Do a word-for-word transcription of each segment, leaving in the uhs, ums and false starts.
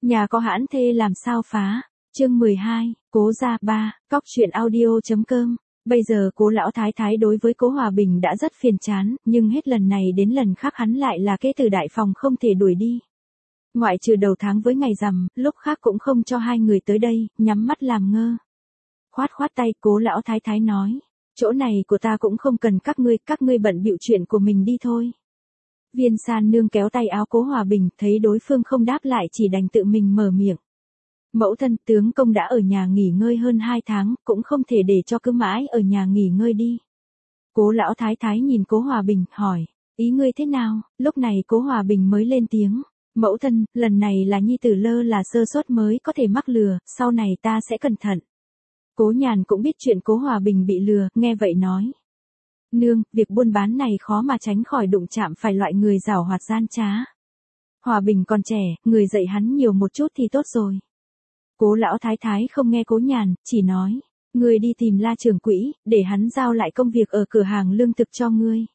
Nhà có hãn thê làm sao phá, chương mười hai, Cố gia ba, cóc truyện audio.com. Bây giờ Cố lão thái thái đối với Cố Hòa Bình đã rất phiền chán, nhưng hết lần này đến lần khác hắn lại là kế từ đại phòng không thể đuổi đi. Ngoại trừ đầu tháng với ngày rằm, lúc khác cũng không cho hai người tới đây, nhắm mắt làm ngơ. Khoát khoát tay, Cố lão thái thái nói, chỗ này của ta cũng không cần các ngươi, các ngươi bận bịu chuyện của mình đi thôi. Viên San Nương kéo tay áo Cố Hòa Bình, thấy đối phương không đáp lại chỉ đành tự mình mở miệng. Mẫu thân, tướng công đã ở nhà nghỉ ngơi hơn hai tháng, cũng không thể để cho cứ mãi ở nhà nghỉ ngơi đi. Cố lão thái thái nhìn Cố Hòa Bình, hỏi, ý ngươi thế nào? Lúc này Cố Hòa Bình mới lên tiếng, mẫu thân, lần này là nhi tử lơ là sơ suất mới có thể mắc lừa, sau này ta sẽ cẩn thận. Cố Nhàn cũng biết chuyện Cố Hòa Bình bị lừa, nghe vậy nói. Nương, việc buôn bán này khó mà tránh khỏi đụng chạm phải loại người giảo hoạt gian trá. Hòa Bình còn trẻ, người dạy hắn nhiều một chút thì tốt rồi. Cố lão thái thái không nghe Cố Nhàn, chỉ nói, ngươi đi tìm La trưởng quỹ, để hắn giao lại công việc ở cửa hàng lương thực cho ngươi.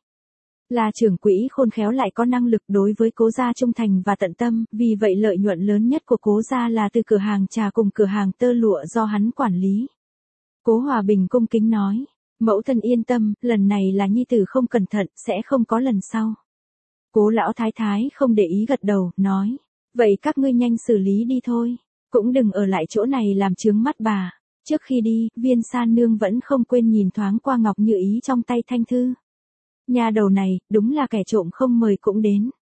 La trưởng quỹ khôn khéo lại có năng lực đối với Cố gia trung thành và tận tâm, vì vậy lợi nhuận lớn nhất của Cố gia là từ cửa hàng trà cùng cửa hàng tơ lụa do hắn quản lý. Cố Hòa Bình cung kính nói, mẫu thân yên tâm, lần này là nhi tử không cẩn thận, sẽ không có lần sau. Cố lão thái thái không để ý gật đầu, nói, vậy các ngươi nhanh xử lý đi thôi, cũng đừng ở lại chỗ này làm chướng mắt bà. Trước khi đi, Viên San Nương vẫn không quên nhìn thoáng qua ngọc như ý trong tay Thanh Thư. Nhà đầu này, đúng là kẻ trộm không mời cũng đến.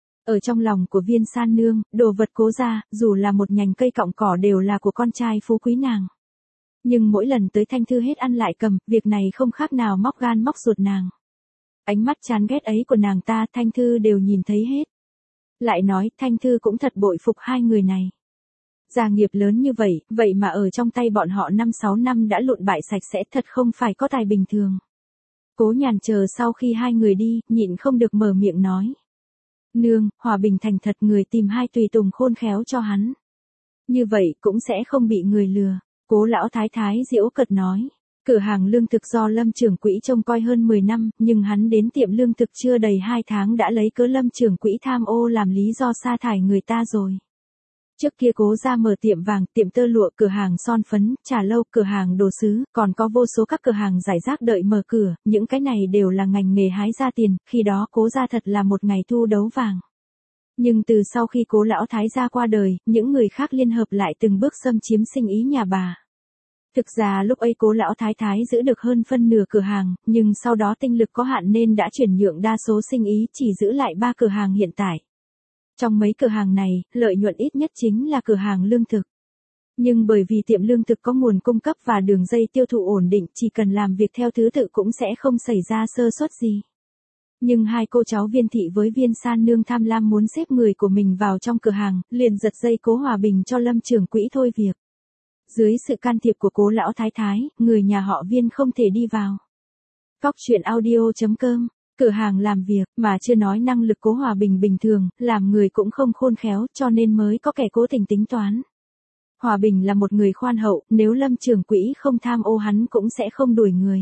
Ở trong lòng của Viên San Nương, đồ vật Cố gia, dù là một nhành cây cọng cỏ đều là của con trai phú quý nàng. Nhưng mỗi lần tới Thanh Thư hết ăn lại cầm, việc này không khác nào móc gan móc ruột nàng. Ánh mắt chán ghét ấy của nàng ta, Thanh Thư đều nhìn thấy hết. Lại nói, Thanh Thư cũng thật bội phục hai người này. Gia nghiệp lớn như vậy, vậy mà ở trong tay bọn họ năm sáu năm đã lụn bại sạch sẽ, thật không phải có tài bình thường. Cố Nhàn chờ sau khi hai người đi, nhịn không được mở miệng nói. Nương, Hòa Bình thành thật, người tìm hai tùy tùng khôn khéo cho hắn. Như vậy cũng sẽ không bị người lừa. Cố lão thái thái giễu cợt nói, cửa hàng lương thực do Lâm trưởng quỹ trông coi hơn mười năm, nhưng hắn đến tiệm lương thực chưa đầy hai tháng đã lấy cớ Lâm trưởng quỹ tham ô làm lý do sa thải người ta rồi. Trước kia Cố gia mở tiệm vàng, tiệm tơ lụa, cửa hàng son phấn, trà lâu, cửa hàng đồ sứ, còn có vô số các cửa hàng rải rác đợi mở cửa, những cái này đều là ngành nghề hái ra tiền, khi đó Cố gia thật là một ngày thu đấu vàng. Nhưng từ sau khi Cố lão thái gia qua đời, những người khác liên hợp lại từng bước xâm chiếm sinh ý nhà bà. Thực ra lúc ấy Cố lão thái thái giữ được hơn phân nửa cửa hàng, nhưng sau đó tinh lực có hạn nên đã chuyển nhượng đa số sinh ý, chỉ giữ lại ba cửa hàng hiện tại. Trong mấy cửa hàng này, lợi nhuận ít nhất chính là cửa hàng lương thực. Nhưng bởi vì tiệm lương thực có nguồn cung cấp và đường dây tiêu thụ ổn định, chỉ cần làm việc theo thứ tự cũng sẽ không xảy ra sơ suất gì. Nhưng hai cô cháu Viên thị với Viên San Nương tham lam muốn xếp người của mình vào trong cửa hàng, liền giật dây Cố Hòa Bình cho Lâm trưởng quỹ thôi việc. Dưới sự can thiệp của Cố lão thái thái, người nhà họ Viên không thể đi vào. Cóc truyện audio.com, cửa hàng làm việc, mà chưa nói năng lực Cố Hòa Bình bình thường, làm người cũng không khôn khéo, cho nên mới có kẻ cố tình tính toán. Hòa Bình là một người khoan hậu, nếu Lâm trưởng quỹ không tham ô hắn cũng sẽ không đuổi người.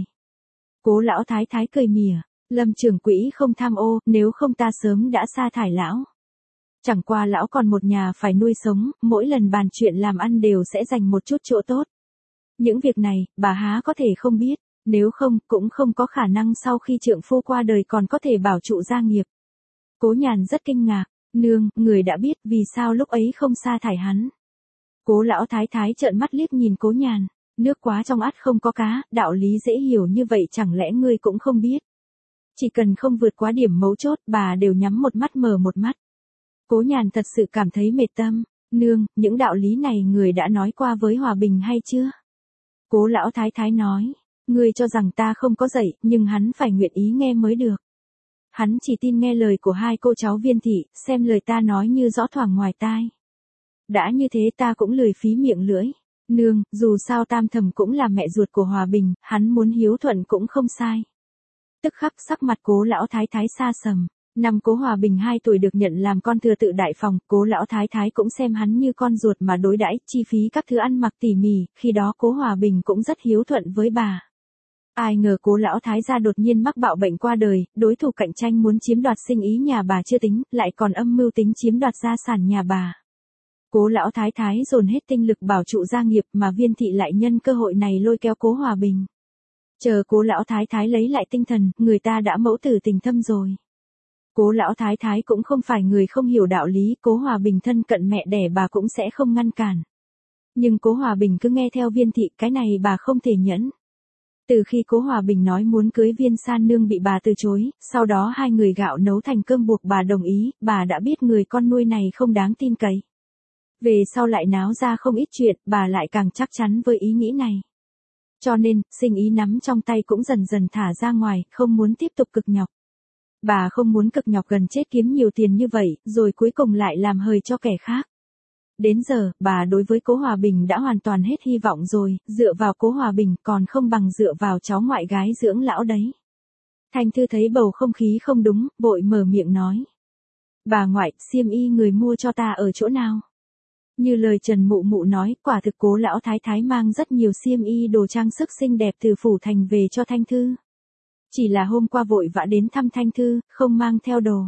Cố lão thái thái cười mỉa, Lâm trưởng quỹ không tham ô, nếu không ta sớm đã sa thải lão. Chẳng qua lão còn một nhà phải nuôi sống, mỗi lần bàn chuyện làm ăn đều sẽ dành một chút chỗ tốt. Những việc này, bà há có thể không biết, nếu không, cũng không có khả năng sau khi trượng phu qua đời còn có thể bảo trụ gia nghiệp. Cố Nhàn rất kinh ngạc, nương, người đã biết vì sao lúc ấy không sa thải hắn. Cố lão thái thái trợn mắt liếc nhìn Cố Nhàn, nước quá trong ắt không có cá, đạo lý dễ hiểu như vậy chẳng lẽ ngươi cũng không biết. Chỉ cần không vượt quá điểm mấu chốt, bà đều nhắm một mắt mở một mắt. Cố Nhàn thật sự cảm thấy mệt tâm, nương, những đạo lý này người đã nói qua với Hòa Bình hay chưa? Cố lão thái thái nói, ngươi cho rằng ta không có dạy, nhưng hắn phải nguyện ý nghe mới được. Hắn chỉ tin nghe lời của hai cô cháu Viên thị, xem lời ta nói như rõ thoảng ngoài tai. Đã như thế ta cũng lười phí miệng lưỡi. Nương, dù sao tam thầm cũng là mẹ ruột của Hòa Bình, hắn muốn hiếu thuận cũng không sai. Tức khắc sắc mặt Cố lão thái thái xa sầm. Năm Cố Hòa Bình hai tuổi được nhận làm con thừa tự đại phòng, Cố lão thái thái cũng xem hắn như con ruột mà đối đãi, chi phí các thứ ăn mặc tỉ mỉ, khi đó Cố Hòa Bình cũng rất hiếu thuận với bà. Ai ngờ Cố lão thái gia đột nhiên mắc bạo bệnh qua đời, đối thủ cạnh tranh muốn chiếm đoạt sinh ý nhà bà chưa tính, lại còn âm mưu tính chiếm đoạt gia sản nhà bà. Cố lão thái thái dồn hết tinh lực bảo trụ gia nghiệp mà Viên thị lại nhân cơ hội này lôi kéo Cố Hòa Bình. Chờ Cố lão thái thái lấy lại tinh thần, người ta đã mẫu tử tình thâm rồi. Cố lão thái thái cũng không phải người không hiểu đạo lý, Cố Hòa Bình thân cận mẹ đẻ bà cũng sẽ không ngăn cản. Nhưng Cố Hòa Bình cứ nghe theo Viên thị, cái này bà không thể nhẫn. Từ khi Cố Hòa Bình nói muốn cưới Viên San Nương bị bà từ chối, sau đó hai người gạo nấu thành cơm buộc bà đồng ý, bà đã biết người con nuôi này không đáng tin cậy. Về sau lại náo ra không ít chuyện, bà lại càng chắc chắn với ý nghĩ này. Cho nên, sinh ý nắm trong tay cũng dần dần thả ra ngoài, không muốn tiếp tục cực nhọc. Bà không muốn cực nhọc gần chết kiếm nhiều tiền như vậy, rồi cuối cùng lại làm hời cho kẻ khác. Đến giờ, bà đối với Cố Hòa Bình đã hoàn toàn hết hy vọng rồi, dựa vào Cố Hòa Bình còn không bằng dựa vào cháu ngoại gái dưỡng lão đấy. Thanh Thư thấy bầu không khí không đúng, vội mở miệng nói. Bà ngoại, xiêm y người mua cho ta ở chỗ nào? Như lời Trần Mụ Mụ nói, quả thực Cố lão thái thái mang rất nhiều xiêm y đồ trang sức xinh đẹp từ phủ thành về cho Thanh Thư. Chỉ là hôm qua vội vã đến thăm Thanh Thư, không mang theo đồ.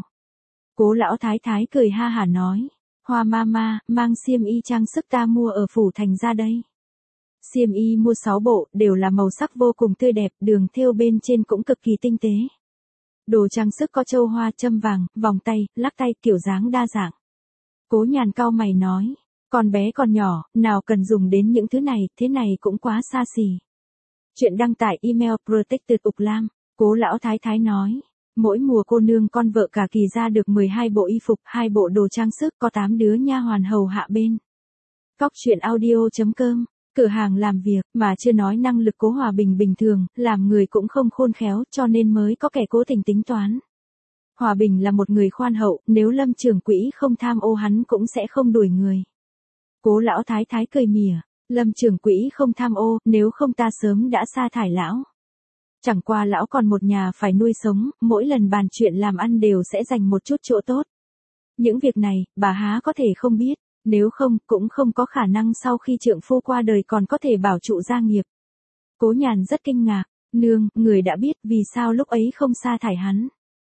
Cố lão thái thái cười ha hả nói. Hoa mama, mang xiêm y trang sức ta mua ở phủ thành ra đây. Xiêm y mua sáu bộ, đều là màu sắc vô cùng tươi đẹp, đường thêu bên trên cũng cực kỳ tinh tế. Đồ trang sức có châu hoa, châm vàng, vòng tay, lắc tay, kiểu dáng đa dạng. Cố Nhàn cau mày nói, con bé còn nhỏ, nào cần dùng đến những thứ này, thế này cũng quá xa xỉ. Chuyện đăng tải email protected ục lam, Cố lão thái thái nói. Mỗi mùa cô nương con vợ cả kỳ ra được mười hai bộ y phục, hai bộ đồ trang sức, có tám đứa nha hoàn hầu hạ bên. Cóc truyện audio chấm com, cửa hàng làm việc, mà chưa nói năng lực Cố Hòa Bình bình thường, làm người cũng không khôn khéo, cho nên mới có kẻ cố tình tính toán. Hòa Bình là một người khoan hậu, nếu Lâm trưởng quỹ không tham ô hắn cũng sẽ không đuổi người. Cố lão thái thái cười mỉa, Lâm trưởng quỹ không tham ô, nếu không ta sớm đã sa thải lão. Chẳng qua lão còn một nhà phải nuôi sống, mỗi lần bàn chuyện làm ăn đều sẽ dành một chút chỗ tốt. Những việc này, bà há có thể không biết, nếu không, cũng không có khả năng sau khi trượng phu qua đời còn có thể bảo trụ gia nghiệp. Cố Nhàn rất kinh ngạc, nương, người đã biết vì sao lúc ấy không sa thải hắn.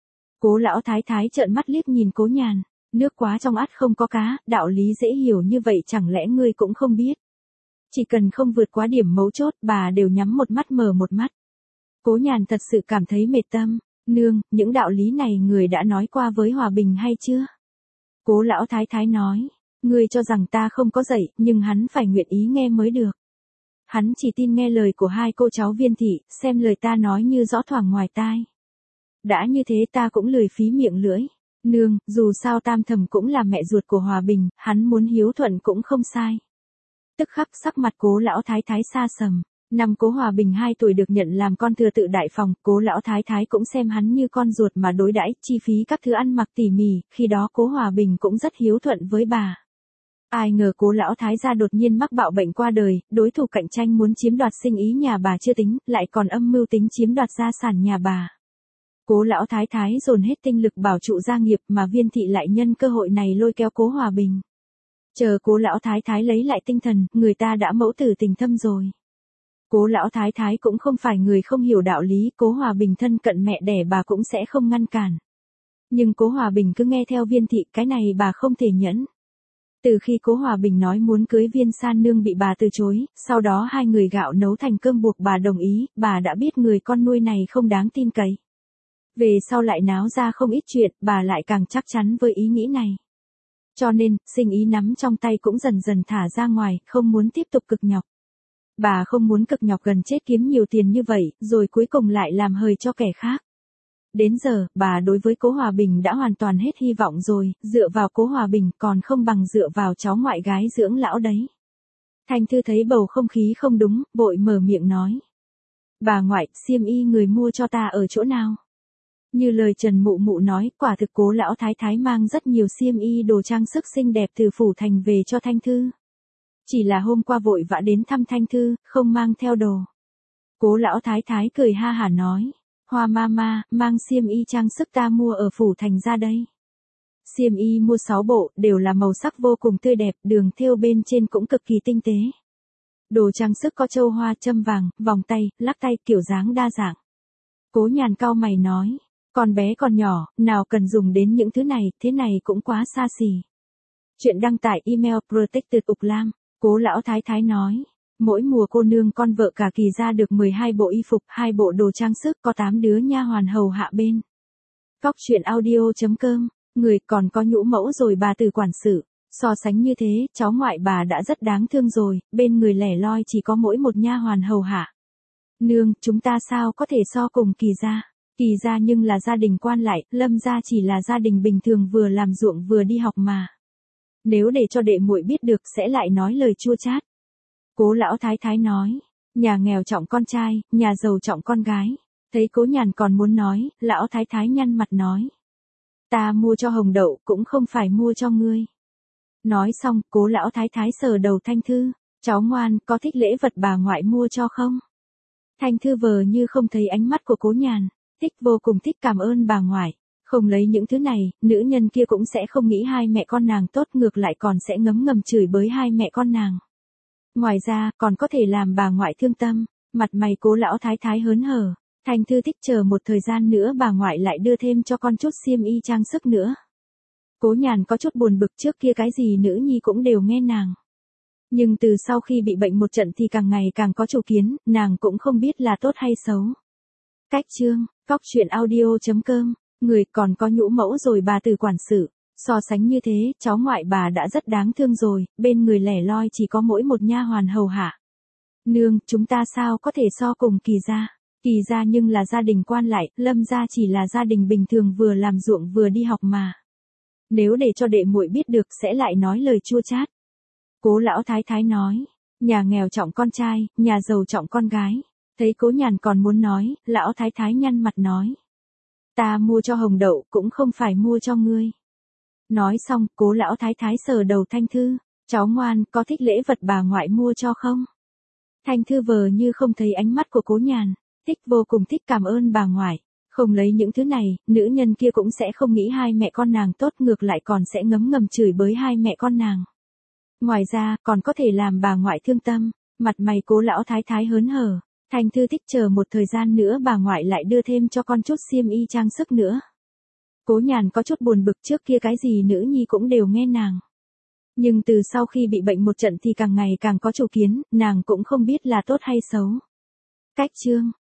Cố lão thái thái trợn mắt liếc nhìn Cố Nhàn, nước quá trong ắt không có cá, đạo lý dễ hiểu như vậy chẳng lẽ ngươi cũng không biết. Chỉ cần không vượt quá điểm mấu chốt, bà đều nhắm một mắt mở một mắt. Cố Nhàn thật sự cảm thấy mệt tâm, nương, những đạo lý này người đã nói qua với Hòa Bình hay chưa? Cố lão thái thái nói, ngươi cho rằng ta không có dạy, nhưng hắn phải nguyện ý nghe mới được. Hắn chỉ tin nghe lời của hai cô cháu Viên thị, xem lời ta nói như rõ thoảng ngoài tai. Đã như thế ta cũng lười phí miệng lưỡi. Nương, dù sao Tam Thẩm cũng là mẹ ruột của Hòa Bình, hắn muốn hiếu thuận cũng không sai. Tức khắc sắc mặt Cố lão thái thái xa sầm. Năm Cố Hòa Bình hai tuổi được nhận làm con thừa tự đại phòng, Cố lão thái thái cũng xem hắn như con ruột mà đối đãi, chi phí các thứ ăn mặc tỉ mỉ, khi đó Cố Hòa Bình cũng rất hiếu thuận với bà. Ai ngờ Cố lão thái gia đột nhiên mắc bạo bệnh qua đời, đối thủ cạnh tranh muốn chiếm đoạt sinh ý nhà bà chưa tính, lại còn âm mưu tính chiếm đoạt gia sản nhà bà. Cố lão thái thái dồn hết tinh lực bảo trụ gia nghiệp mà Viên thị lại nhân cơ hội này lôi kéo Cố Hòa Bình. Chờ Cố lão thái thái lấy lại tinh thần, người ta đã mẫu tử tình thâm rồi. Cố lão thái thái cũng không phải người không hiểu đạo lý, Cố Hòa Bình thân cận mẹ đẻ bà cũng sẽ không ngăn cản. Nhưng Cố Hòa Bình cứ nghe theo Viên thị, cái này bà không thể nhẫn. Từ khi Cố Hòa Bình nói muốn cưới Viên San Nương bị bà từ chối, sau đó hai người gạo nấu thành cơm buộc bà đồng ý, bà đã biết người con nuôi này không đáng tin cậy. Về sau lại náo ra không ít chuyện, bà lại càng chắc chắn với ý nghĩ này. Cho nên, sinh ý nắm trong tay cũng dần dần thả ra ngoài, không muốn tiếp tục cực nhọc. Bà không muốn cực nhọc gần chết kiếm nhiều tiền như vậy, rồi cuối cùng lại làm hời cho kẻ khác. Đến giờ, bà đối với Cố Hòa Bình đã hoàn toàn hết hy vọng rồi, dựa vào Cố Hòa Bình còn không bằng dựa vào cháu ngoại gái dưỡng lão đấy. Thanh Thư thấy bầu không khí không đúng, vội mở miệng nói. Bà ngoại, xiêm y người mua cho ta ở chỗ nào? Như lời Trần Mụ Mụ nói, quả thực Cố lão thái thái mang rất nhiều xiêm y đồ trang sức xinh đẹp từ phủ thành về cho Thanh Thư. Chỉ là hôm qua vội vã đến thăm Thanh Thư, không mang theo đồ. Cố lão thái thái cười ha hả nói. Hoa mama, mang xiêm y trang sức ta mua ở phủ thành ra đây. Xiêm y mua sáu bộ, đều là màu sắc vô cùng tươi đẹp, đường thêu bên trên cũng cực kỳ tinh tế. Đồ trang sức có châu hoa, châm vàng, vòng tay, lắc tay, kiểu dáng đa dạng. Cố Nhàn cau mày nói. Con bé còn nhỏ, nào cần dùng đến những thứ này, thế này cũng quá xa xỉ. Chuyện đăng tải email Protected Ục Lam, Cố lão thái thái nói. Mỗi mùa cô nương con vợ cả Kỳ ra được mười hai bộ y phục, hai bộ đồ trang sức, có tám đứa nha hoàn hầu hạ bên. Cóc truyện audio.com, người còn có nhũ mẫu rồi bà từ quản sự. So sánh như thế, cháu ngoại bà đã rất đáng thương rồi, bên người lẻ loi chỉ có mỗi một nha hoàn hầu hạ. Nương, chúng ta sao có thể so cùng Kỳ gia? Kỳ gia nhưng là gia đình quan lại, Lâm gia chỉ là gia đình bình thường vừa làm ruộng vừa đi học mà. Nếu để cho đệ muội biết được sẽ lại nói lời chua chát. Cố lão thái thái nói, nhà nghèo trọng con trai, nhà giàu trọng con gái. Thấy Cố Nhàn còn muốn nói, lão thái thái nhăn mặt nói. Ta mua cho Hồng Đậu cũng không phải mua cho ngươi. Nói xong, Cố lão thái thái sờ đầu Thanh Thư, cháu ngoan, có thích lễ vật bà ngoại mua cho không? Thanh Thư vờ như không thấy ánh mắt của Cố Nhàn, thích vô cùng thích cảm ơn bà ngoại. Không lấy những thứ này, nữ nhân kia cũng sẽ không nghĩ hai mẹ con nàng tốt, ngược lại còn sẽ ngấm ngầm chửi bới hai mẹ con nàng. Ngoài ra, còn có thể làm bà ngoại thương tâm, mặt mày Cố lão thái thái hớn hở. Thanh Thư thích chờ một thời gian nữa bà ngoại lại đưa thêm cho con chút xiêm y trang sức nữa. Cố Nhàn có chút buồn bực, trước kia cái gì nữ nhi cũng đều nghe nàng. Nhưng từ sau khi bị bệnh một trận thì càng ngày càng có chủ kiến, nàng cũng không biết là tốt hay xấu. Cách chương, cóc truyện audio.com, người còn có nhũ mẫu rồi bà từ quản sự. So sánh như thế, cháu ngoại bà đã rất đáng thương rồi, bên người lẻ loi chỉ có mỗi một nha hoàn hầu hạ. Nương, chúng ta sao có thể so cùng Kỳ gia? Kỳ gia nhưng là gia đình quan lại, Lâm gia chỉ là gia đình bình thường vừa làm ruộng vừa đi học mà. Nếu để cho đệ muội biết được sẽ lại nói lời chua chát. Cố lão thái thái nói, nhà nghèo trọng con trai, nhà giàu trọng con gái. Thấy Cố Nhàn còn muốn nói, lão thái thái nhăn mặt nói. Ta mua cho Hồng Đậu cũng không phải mua cho ngươi. Nói xong, Cố lão thái thái sờ đầu Thanh Thư, cháu ngoan, có thích lễ vật bà ngoại mua cho không? Thanh Thư vờ như không thấy ánh mắt của Cố Nhàn, thích vô cùng thích cảm ơn bà ngoại. Không lấy những thứ này, nữ nhân kia cũng sẽ không nghĩ hai mẹ con nàng tốt, ngược lại còn sẽ ngấm ngầm chửi bới hai mẹ con nàng. Ngoài ra, còn có thể làm bà ngoại thương tâm, mặt mày Cố lão thái thái hớn hở. Thanh Thư thích chờ một thời gian nữa bà ngoại lại đưa thêm cho con chút xiêm y trang sức nữa. Cố Nhàn có chút buồn bực, trước kia cái gì nữ nhi cũng đều nghe nàng. Nhưng từ sau khi bị bệnh một trận thì càng ngày càng có chủ kiến, nàng cũng không biết là tốt hay xấu. Cách chương.